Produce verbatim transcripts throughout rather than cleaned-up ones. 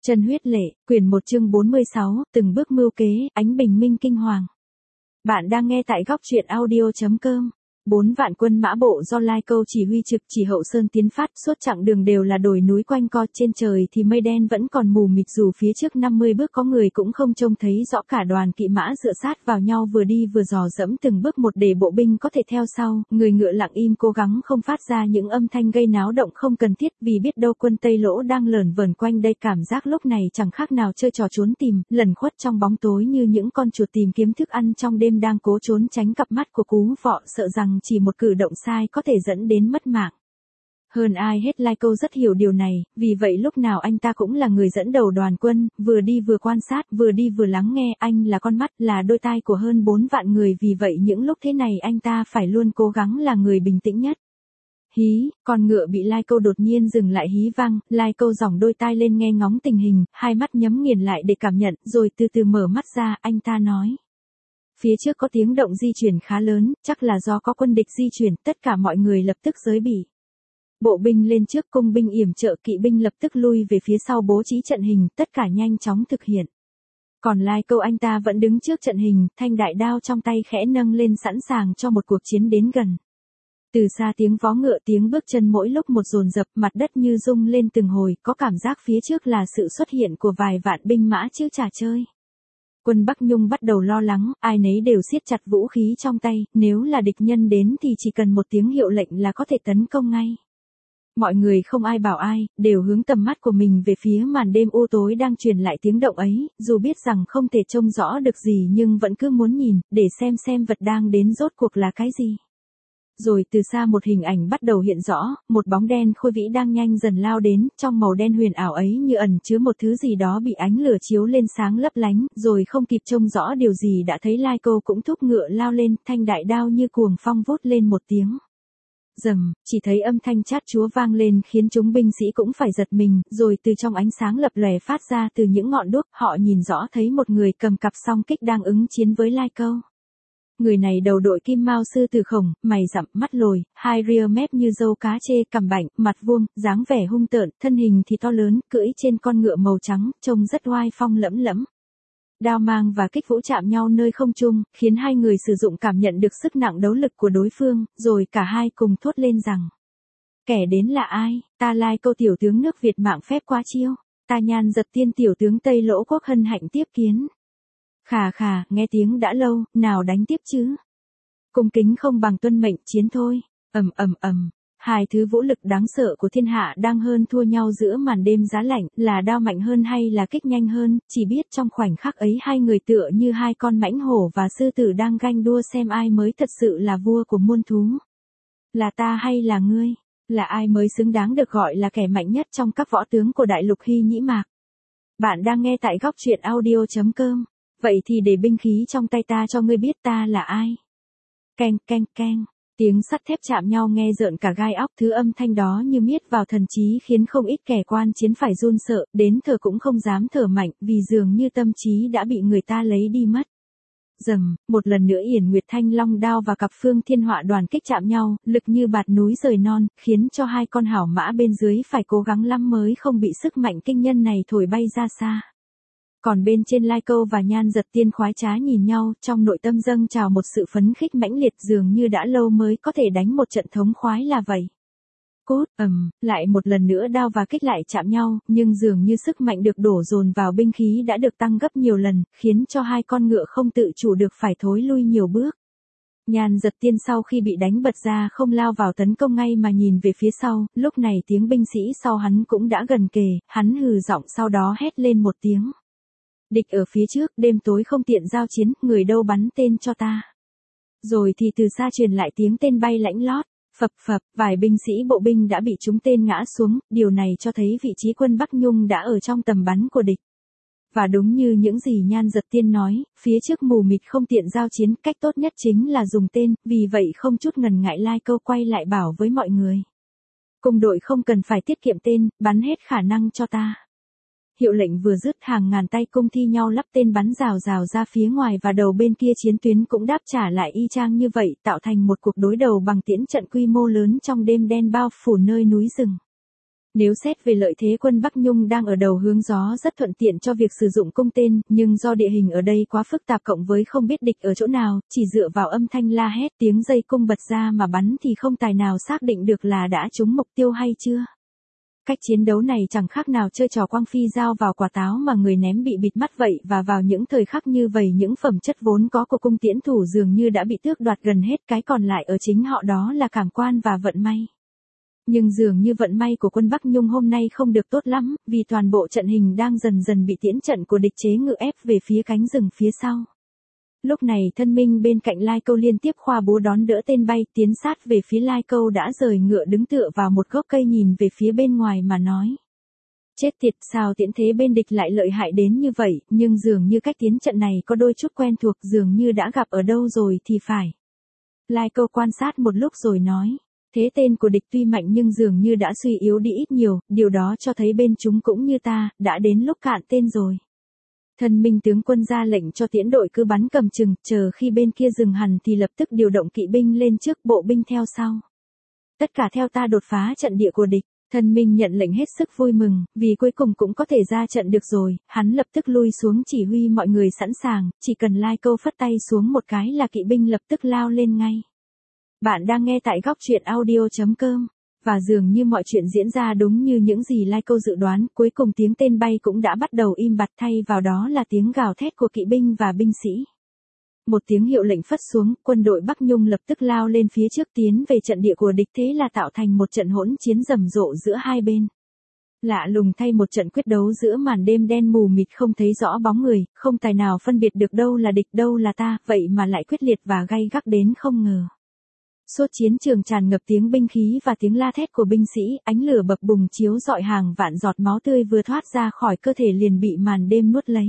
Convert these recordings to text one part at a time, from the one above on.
Chân huyết lệ, quyển một chương bốn mươi sáu, từng bước mưu kế, ánh bình minh kinh hoàng. Bạn đang nghe tại góc truyện audio chấm com. Bốn vạn quân mã bộ do Lai Câu chỉ huy trực chỉ hậu sơn tiến phát, suốt chặng đường đều là đồi núi quanh co, trên trời thì mây đen vẫn còn mù mịt, dù phía trước năm mươi bước có người cũng không trông thấy rõ, cả đoàn kỵ mã dựa sát vào nhau vừa đi vừa dò dẫm từng bước một để bộ binh có thể theo sau, người ngựa lặng im cố gắng không phát ra những âm thanh gây náo động không cần thiết, vì biết đâu quân Tây Lỗ đang lởn vởn quanh đây. Cảm giác lúc này chẳng khác nào chơi trò trốn tìm, lẩn khuất trong bóng tối như những con chuột tìm kiếm thức ăn trong đêm đang cố trốn tránh cặp mắt của Cú Vọ, sợ rằng chỉ một cử động sai có thể dẫn đến mất mạng. Hơn ai hết Lai Câu rất hiểu điều này, vì vậy lúc nào anh ta cũng là người dẫn đầu đoàn quân, vừa đi vừa quan sát, vừa đi vừa lắng nghe, anh là con mắt, là đôi tai của hơn bốn vạn người, vì vậy những lúc thế này anh ta phải luôn cố gắng là người bình tĩnh nhất. Hí, con ngựa bị Lai Câu đột nhiên dừng lại hí vang, Lai Câu giỏng đôi tai lên nghe ngóng tình hình, hai mắt nhắm nghiền lại để cảm nhận, rồi từ từ mở mắt ra, anh ta nói. Phía trước có tiếng động di chuyển khá lớn, chắc là do có quân địch di chuyển, tất cả mọi người lập tức giới bị. Bộ binh lên trước, cung binh yểm trợ, kỵ binh lập tức lui về phía sau bố trí trận hình, tất cả nhanh chóng thực hiện. Còn Lai Câu anh ta vẫn đứng trước trận hình, thanh đại đao trong tay khẽ nâng lên sẵn sàng cho một cuộc chiến đến gần. Từ xa tiếng vó ngựa, tiếng bước chân mỗi lúc một dồn dập, mặt đất như rung lên từng hồi, có cảm giác phía trước là sự xuất hiện của vài vạn binh mã chứ chả chơi. Quân Bắc Nhung bắt đầu lo lắng, ai nấy đều siết chặt vũ khí trong tay, nếu là địch nhân đến thì chỉ cần một tiếng hiệu lệnh là có thể tấn công ngay. Mọi người không ai bảo ai, đều hướng tầm mắt của mình về phía màn đêm u tối đang truyền lại tiếng động ấy, dù biết rằng không thể trông rõ được gì nhưng vẫn cứ muốn nhìn, để xem xem vật đang đến rốt cuộc là cái gì. Rồi từ xa một hình ảnh bắt đầu hiện rõ, một bóng đen khôi vĩ đang nhanh dần lao đến, trong màu đen huyền ảo ấy như ẩn chứa một thứ gì đó bị ánh lửa chiếu lên sáng lấp lánh, rồi không kịp trông rõ điều gì đã thấy Lai Câu cũng thúc ngựa lao lên, thanh đại đao như cuồng phong vút lên một tiếng. Rầm, chỉ thấy âm thanh chát chúa vang lên khiến chúng binh sĩ cũng phải giật mình, rồi từ trong ánh sáng lập lòe phát ra từ những ngọn đuốc, họ nhìn rõ thấy một người cầm cặp song kích đang ứng chiến với Lai Câu. Người này đầu đội kim mao sư tử khổng, mày rậm, mắt lồi, hai ria mép như dâu cá chê, cằm bảnh, mặt vuông, dáng vẻ hung tợn, thân hình thì to lớn, cưỡi trên con ngựa màu trắng, trông rất oai phong lẫm lẫm. Đao mang và kích vũ chạm nhau nơi không trung, khiến hai người sử dụng cảm nhận được sức nặng đấu lực của đối phương, rồi cả hai cùng thốt lên rằng: kẻ đến là ai? Ta Lai Câu tiểu tướng nước Việt mạng phép quá chiêu, ta Nhan Giật Tiên tiểu tướng Tây Lỗ quốc hân hạnh tiếp kiến. Khà khà, nghe tiếng đã lâu, nào đánh tiếp chứ. Cung kính không bằng tuân mệnh, chiến thôi. Ầm ầm ầm, hai thứ vũ lực đáng sợ của thiên hạ đang hơn thua nhau giữa màn đêm giá lạnh, là đao mạnh hơn hay là kích nhanh hơn, chỉ biết trong khoảnh khắc ấy hai người tựa như hai con mãnh hổ và sư tử đang ganh đua xem ai mới thật sự là vua của muôn thú. Là ta hay là ngươi? Là ai mới xứng đáng được gọi là kẻ mạnh nhất trong các võ tướng của đại lục Hy Nhĩ Mạc? Bạn đang nghe tại góc truyện audio chấm com. Vậy thì để binh khí trong tay ta cho ngươi biết ta là ai. Keng keng keng, tiếng sắt thép chạm nhau nghe rợn cả gai óc, thứ âm thanh đó như miết vào thần trí khiến không ít kẻ quan chiến phải run sợ, đến thở cũng không dám thở mạnh, vì dường như tâm trí đã bị người ta lấy đi mất. Rầm, một lần nữa Yển Nguyệt Thanh Long đao và cặp Phương Thiên Họa đoàn kích chạm nhau, lực như bạt núi rời non, khiến cho hai con hảo mã bên dưới phải cố gắng lắm mới không bị sức mạnh kinh nhân này thổi bay ra xa. Còn bên trên Lai Câu và Nhan Giật Tiên khoái trá nhìn nhau, trong nội tâm dâng trào một sự phấn khích mãnh liệt, dường như đã lâu mới có thể đánh một trận thống khoái là vậy. Cốt, ầm, lại một lần nữa đao và kích lại chạm nhau, nhưng dường như sức mạnh được đổ dồn vào binh khí đã được tăng gấp nhiều lần, khiến cho hai con ngựa không tự chủ được phải thối lui nhiều bước. Nhan Giật Tiên sau khi bị đánh bật ra không lao vào tấn công ngay mà nhìn về phía sau, lúc này tiếng binh sĩ sau hắn cũng đã gần kề, hắn hừ giọng sau đó hét lên một tiếng. Địch ở phía trước, đêm tối không tiện giao chiến, người đâu bắn tên cho ta. Rồi thì từ xa truyền lại tiếng tên bay lãnh lót, phập phập, vài binh sĩ bộ binh đã bị trúng tên ngã xuống, điều này cho thấy vị trí quân Bắc Nhung đã ở trong tầm bắn của địch. Và đúng như những gì Nhan Giật Tiên nói, phía trước mù mịt không tiện giao chiến, cách tốt nhất chính là dùng tên, vì vậy không chút ngần ngại Lai Câu quay lại bảo với mọi người. Cùng đội không cần phải tiết kiệm tên, bắn hết khả năng cho ta. Hiệu lệnh vừa dứt, hàng ngàn tay cung thi nhau lắp tên bắn rào rào ra phía ngoài, và đầu bên kia chiến tuyến cũng đáp trả lại y chang như vậy, tạo thành một cuộc đối đầu bằng tiễn trận quy mô lớn trong đêm đen bao phủ nơi núi rừng. Nếu xét về lợi thế quân Bắc Nhung đang ở đầu hướng gió rất thuận tiện cho việc sử dụng cung tên, nhưng do địa hình ở đây quá phức tạp cộng với không biết địch ở chỗ nào, chỉ dựa vào âm thanh la hét tiếng dây cung bật ra mà bắn thì không tài nào xác định được là đã trúng mục tiêu hay chưa. Cách chiến đấu này chẳng khác nào chơi trò quăng phi dao vào quả táo mà người ném bị bịt mắt vậy, và vào những thời khắc như vậy những phẩm chất vốn có của cung tiễn thủ dường như đã bị tước đoạt gần hết, cái còn lại ở chính họ đó là cảm quan và vận may. Nhưng dường như vận may của quân Bắc Nhung hôm nay không được tốt lắm, vì toàn bộ trận hình đang dần dần bị tiễn trận của địch chế ngự ép về phía cánh rừng phía sau. Lúc này thân minh bên cạnh Lai Câu liên tiếp khoa búa đón đỡ tên bay tiến sát về phía Lai Câu đã rời ngựa đứng tựa vào một gốc cây nhìn về phía bên ngoài mà nói. Chết tiệt, sao tiễn thế bên địch lại lợi hại đến như vậy, nhưng dường như cách tiến trận này có đôi chút quen thuộc, dường như đã gặp ở đâu rồi thì phải. Lai Câu quan sát một lúc rồi nói. Thế tên của địch tuy mạnh nhưng dường như đã suy yếu đi ít nhiều, điều đó cho thấy bên chúng cũng như ta, đã đến lúc cạn tên rồi. Thần minh tướng quân ra lệnh cho tiễn đội cứ bắn cầm chừng, chờ khi bên kia dừng hẳn thì lập tức điều động kỵ binh lên trước, bộ binh theo sau. Tất cả theo ta đột phá trận địa của địch. Thần minh nhận lệnh hết sức vui mừng, vì cuối cùng cũng có thể ra trận được rồi, hắn lập tức lui xuống chỉ huy mọi người sẵn sàng, chỉ cần Lai Câu phất tay xuống một cái là kỵ binh lập tức lao lên ngay. Bạn đang nghe tại góc truyện audio chấm com. Và dường như mọi chuyện diễn ra đúng như những gì Lai Câu dự đoán, cuối cùng tiếng tên bay cũng đã bắt đầu im bặt, thay vào đó là tiếng gào thét của kỵ binh và binh sĩ. Một tiếng hiệu lệnh phất xuống, quân đội Bắc Nhung lập tức lao lên phía trước tiến về trận địa của địch, thế là tạo thành một trận hỗn chiến rầm rộ giữa hai bên. Lạ lùng thay, một trận quyết đấu giữa màn đêm đen mù mịt không thấy rõ bóng người, không tài nào phân biệt được đâu là địch đâu là ta, vậy mà lại quyết liệt và gay gắt đến không ngờ. Suốt chiến trường tràn ngập tiếng binh khí và tiếng la thét của binh sĩ, ánh lửa bập bùng chiếu rọi, hàng vạn giọt máu tươi vừa thoát ra khỏi cơ thể liền bị màn đêm nuốt lấy.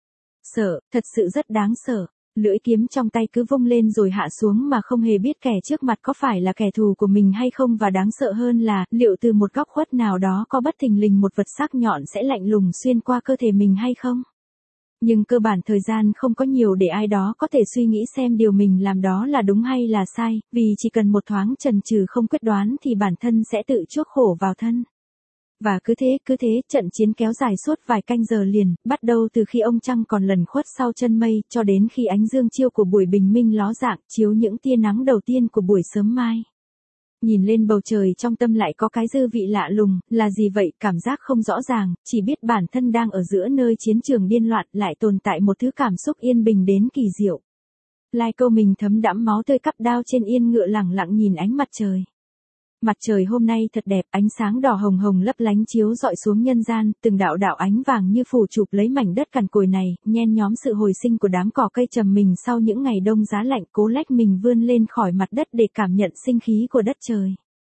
Sợ, thật sự rất đáng sợ. Lưỡi kiếm trong tay cứ vung lên rồi hạ xuống mà không hề biết kẻ trước mặt có phải là kẻ thù của mình hay không, và đáng sợ hơn là liệu từ một góc khuất nào đó có bất thình lình một vật sắc nhọn sẽ lạnh lùng xuyên qua cơ thể mình hay không. Nhưng cơ bản thời gian không có nhiều để ai đó có thể suy nghĩ xem điều mình làm đó là đúng hay là sai, vì chỉ cần một thoáng chần chừ không quyết đoán thì bản thân sẽ tự chuốc khổ vào thân. Và cứ thế, cứ thế, trận chiến kéo dài suốt vài canh giờ liền, bắt đầu từ khi ông trăng còn lẩn khuất sau chân mây, cho đến khi ánh dương chiêu của buổi bình minh ló dạng, chiếu những tia nắng đầu tiên của buổi sớm mai. Nhìn lên bầu trời trong tâm lại có cái dư vị lạ lùng, là gì vậy, cảm giác không rõ ràng, chỉ biết bản thân đang ở giữa nơi chiến trường điên loạn, lại tồn tại một thứ cảm xúc yên bình đến kỳ diệu. Lai Câu mình thấm đẫm máu tươi cắp đao trên yên ngựa lẳng lặng nhìn ánh mặt trời. Mặt trời hôm nay thật đẹp, ánh sáng đỏ hồng hồng lấp lánh chiếu rọi xuống nhân gian, từng đạo đạo ánh vàng như phủ chụp lấy mảnh đất cằn cỗi này, nhen nhóm sự hồi sinh của đám cỏ cây trầm mình sau những ngày đông giá lạnh, cố lách mình vươn lên khỏi mặt đất để cảm nhận sinh khí của đất trời.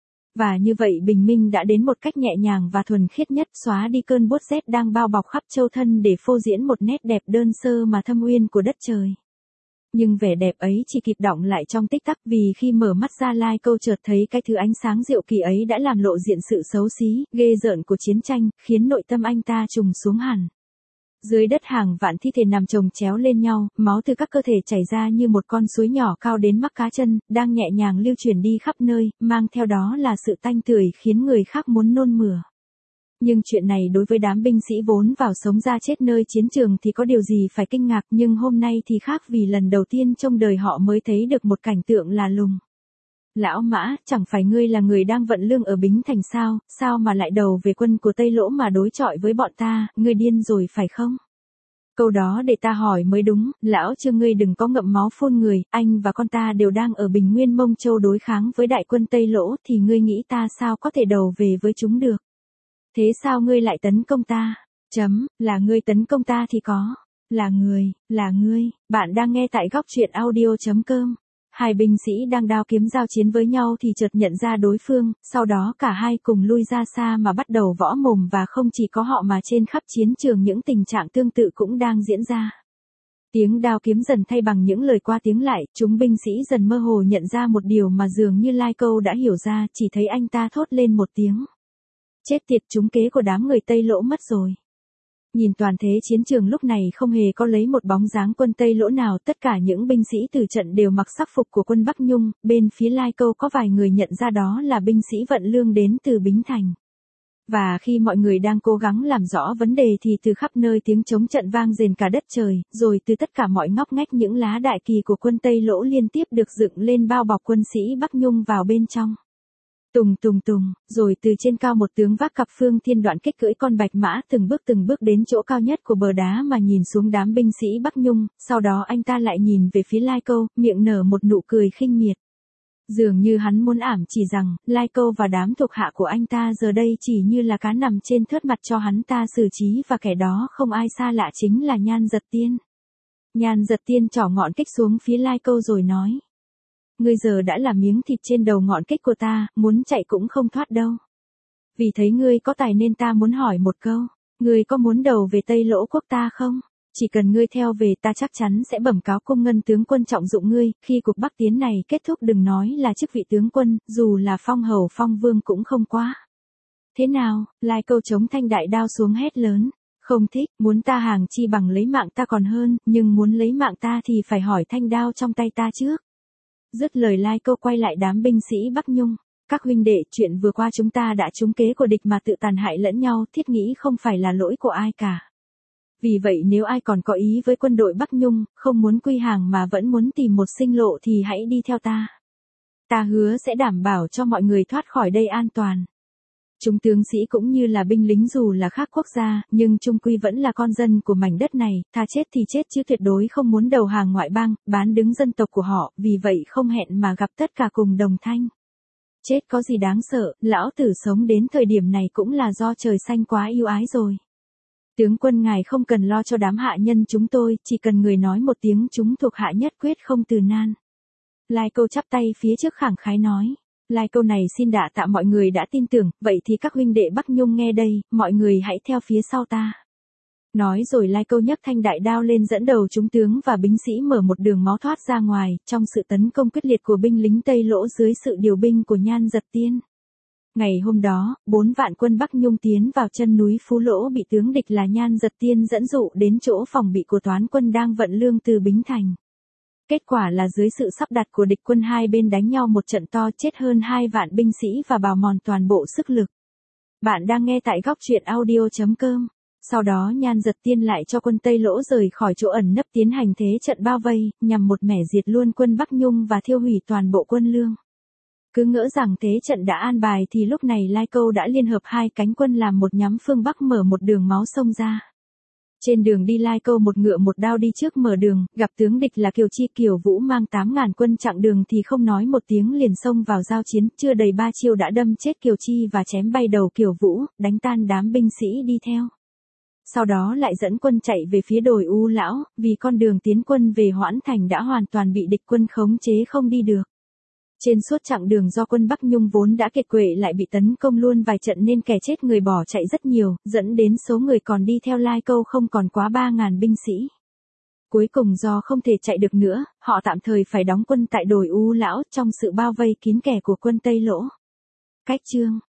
Và như vậy bình minh đã đến một cách nhẹ nhàng và thuần khiết nhất, xóa đi cơn buốt rét đang bao bọc khắp châu thân để phô diễn một nét đẹp đơn sơ mà thâm uyên của đất trời. Nhưng vẻ đẹp ấy chỉ kịp đọng lại trong tích tắc, vì khi mở mắt ra Lai Câu chợt thấy cái thứ ánh sáng diệu kỳ ấy đã làm lộ diện sự xấu xí, ghê rợn của chiến tranh, khiến nội tâm anh ta trùng xuống hẳn. Dưới đất hàng vạn thi thể nằm chồng chéo lên nhau, máu từ các cơ thể chảy ra như một con suối nhỏ cao đến mắc cá chân, đang nhẹ nhàng lưu chuyển đi khắp nơi, mang theo đó là sự tanh tưởi khiến người khác muốn nôn mửa. Nhưng chuyện này đối với đám binh sĩ vốn vào sống ra chết nơi chiến trường thì có điều gì phải kinh ngạc, nhưng hôm nay thì khác, vì lần đầu tiên trong đời họ mới thấy được một cảnh tượng lạ lùng. Lão Mã, chẳng phải ngươi là người đang vận lương ở Bính Thành sao, sao mà lại đầu về quân của Tây Lỗ mà đối chọi với bọn ta, ngươi điên rồi phải không? Câu đó để ta hỏi mới đúng, lão Trương, ngươi đừng có ngậm máu phun người, anh và con ta đều đang ở Bình Nguyên Mông Châu đối kháng với đại quân Tây Lỗ, thì ngươi nghĩ ta sao có thể đầu về với chúng được? Thế sao ngươi lại tấn công ta? Chấm, là ngươi tấn công ta thì có. Là người, là ngươi. Bạn đang nghe tại góc truyện audio chấm com. Hai binh sĩ đang đao kiếm giao chiến với nhau thì chợt nhận ra đối phương, sau đó cả hai cùng lui ra xa mà bắt đầu võ mồm, và không chỉ có họ mà trên khắp chiến trường những tình trạng tương tự cũng đang diễn ra. Tiếng đao kiếm dần thay bằng những lời qua tiếng lại, chúng binh sĩ dần mơ hồ nhận ra một điều mà dường như Lai Câu đã hiểu ra, chỉ thấy anh ta thốt lên một tiếng. Chết tiệt, trúng kế của đám người Tây Lỗ mất rồi. Nhìn toàn thế chiến trường lúc này không hề có lấy một bóng dáng quân Tây Lỗ nào, tất cả những binh sĩ từ trận đều mặc sắc phục của quân Bắc Nhung, bên phía Lai Câu có vài người nhận ra đó là binh sĩ vận lương đến từ Bính Thành. Và khi mọi người đang cố gắng làm rõ vấn đề thì từ khắp nơi tiếng trống trận vang rền cả đất trời, rồi từ tất cả mọi ngóc ngách những lá đại kỳ của quân Tây Lỗ liên tiếp được dựng lên bao bọc quân sĩ Bắc Nhung vào bên trong. Tùng tùng tùng, rồi từ trên cao một tướng vác cặp phương thiên đoạn kích cưỡi con bạch mã từng bước từng bước đến chỗ cao nhất của bờ đá mà nhìn xuống đám binh sĩ Bắc Nhung, sau đó anh ta lại nhìn về phía Lai Câu, miệng nở một nụ cười khinh miệt. Dường như hắn muốn ảm chỉ rằng, Lai Câu và đám thuộc hạ của anh ta giờ đây chỉ như là cá nằm trên thớt mặt cho hắn ta xử trí và kẻ đó không ai xa lạ chính là Nhan Giật Tiên. Nhan Giật Tiên trỏ ngọn kích xuống phía Lai Câu rồi nói. Ngươi giờ đã là miếng thịt trên đầu ngọn kích của ta, muốn chạy cũng không thoát đâu. Vì thấy ngươi có tài nên ta muốn hỏi một câu, ngươi có muốn đầu về Tây Lỗ quốc ta không? Chỉ cần ngươi theo về ta chắc chắn sẽ bẩm cáo cung ngân tướng quân trọng dụng ngươi, khi cuộc Bắc tiến này kết thúc đừng nói là chức vị tướng quân, dù là phong hầu phong vương cũng không quá. Thế nào, Lai Câu chống thanh đại đao xuống hét lớn, không thích, muốn ta hàng chi bằng lấy mạng ta còn hơn, nhưng muốn lấy mạng ta thì phải hỏi thanh đao trong tay ta trước. Dứt lời Lai Câu quay lại đám binh sĩ Bắc Nhung. Các huynh đệ, chuyện vừa qua chúng ta đã trúng kế của địch mà tự tàn hại lẫn nhau, thiết nghĩ không phải là lỗi của ai cả. Vì vậy nếu ai còn có ý với quân đội Bắc Nhung, không muốn quy hàng mà vẫn muốn tìm một sinh lộ thì hãy đi theo ta. Ta hứa sẽ đảm bảo cho mọi người thoát khỏi đây an toàn. Chúng tướng sĩ cũng như là binh lính dù là khác quốc gia, nhưng chung quy vẫn là con dân của mảnh đất này, tha chết thì chết chứ tuyệt đối không muốn đầu hàng ngoại bang, bán đứng dân tộc của họ, vì vậy không hẹn mà gặp tất cả cùng đồng thanh. Chết có gì đáng sợ, lão tử sống đến thời điểm này cũng là do trời xanh quá yêu ái rồi. Tướng quân ngài không cần lo cho đám hạ nhân chúng tôi, chỉ cần người nói một tiếng chúng thuộc hạ nhất quyết không từ nan. Lai Câu chắp tay phía trước khẳng khái nói. Lai Câu này xin đả tạ mọi người đã tin tưởng, vậy thì các huynh đệ Bắc Nhung nghe đây, mọi người hãy theo phía sau ta. Nói rồi Lai Câu nhấc thanh đại đao lên dẫn đầu chúng tướng và binh sĩ mở một đường máu thoát ra ngoài, trong sự tấn công quyết liệt của binh lính Tây Lỗ dưới sự điều binh của Nhan Giật Tiên. Ngày hôm đó, bốn vạn quân Bắc Nhung tiến vào chân núi Phú Lỗ bị tướng địch là Nhan Giật Tiên dẫn dụ đến chỗ phòng bị của toán quân đang vận lương từ Bính Thành. Kết quả là dưới sự sắp đặt của địch quân hai bên đánh nhau một trận to chết hơn hai vạn binh sĩ và bào mòn toàn bộ sức lực. Bạn đang nghe tại góc truyện audio chấm com. Sau đó Nhan Giật Tiên lại cho quân Tây Lỗ rời khỏi chỗ ẩn nấp tiến hành thế trận bao vây, nhằm một mẻ diệt luôn quân Bắc Nhung và thiêu hủy toàn bộ quân lương. Cứ ngỡ rằng thế trận đã an bài thì lúc này Lai Câu đã liên hợp hai cánh quân làm một nhắm phương Bắc mở một đường máu sông ra. Trên đường đi Lai Câu một ngựa một đao đi trước mở đường, gặp tướng địch là Kiều Chi Kiều Vũ mang tám ngàn quân chặng đường thì không nói một tiếng liền xông vào giao chiến, chưa đầy ba chiêu đã đâm chết Kiều Chi và chém bay đầu Kiều Vũ, đánh tan đám binh sĩ đi theo. Sau đó lại dẫn quân chạy về phía đồi U Lão, vì con đường tiến quân về Hoãn Thành đã hoàn toàn bị địch quân khống chế không đi được. Trên suốt chặng đường do quân Bắc Nhung vốn đã kiệt quệ lại bị tấn công luôn vài trận nên kẻ chết người bỏ chạy rất nhiều, dẫn đến số người còn đi theo Lai Câu không còn quá ba ngàn binh sĩ. Cuối cùng do không thể chạy được nữa, họ tạm thời phải đóng quân tại đồi U Lão trong sự bao vây kín kẻ của quân Tây Lỗ. Cách chương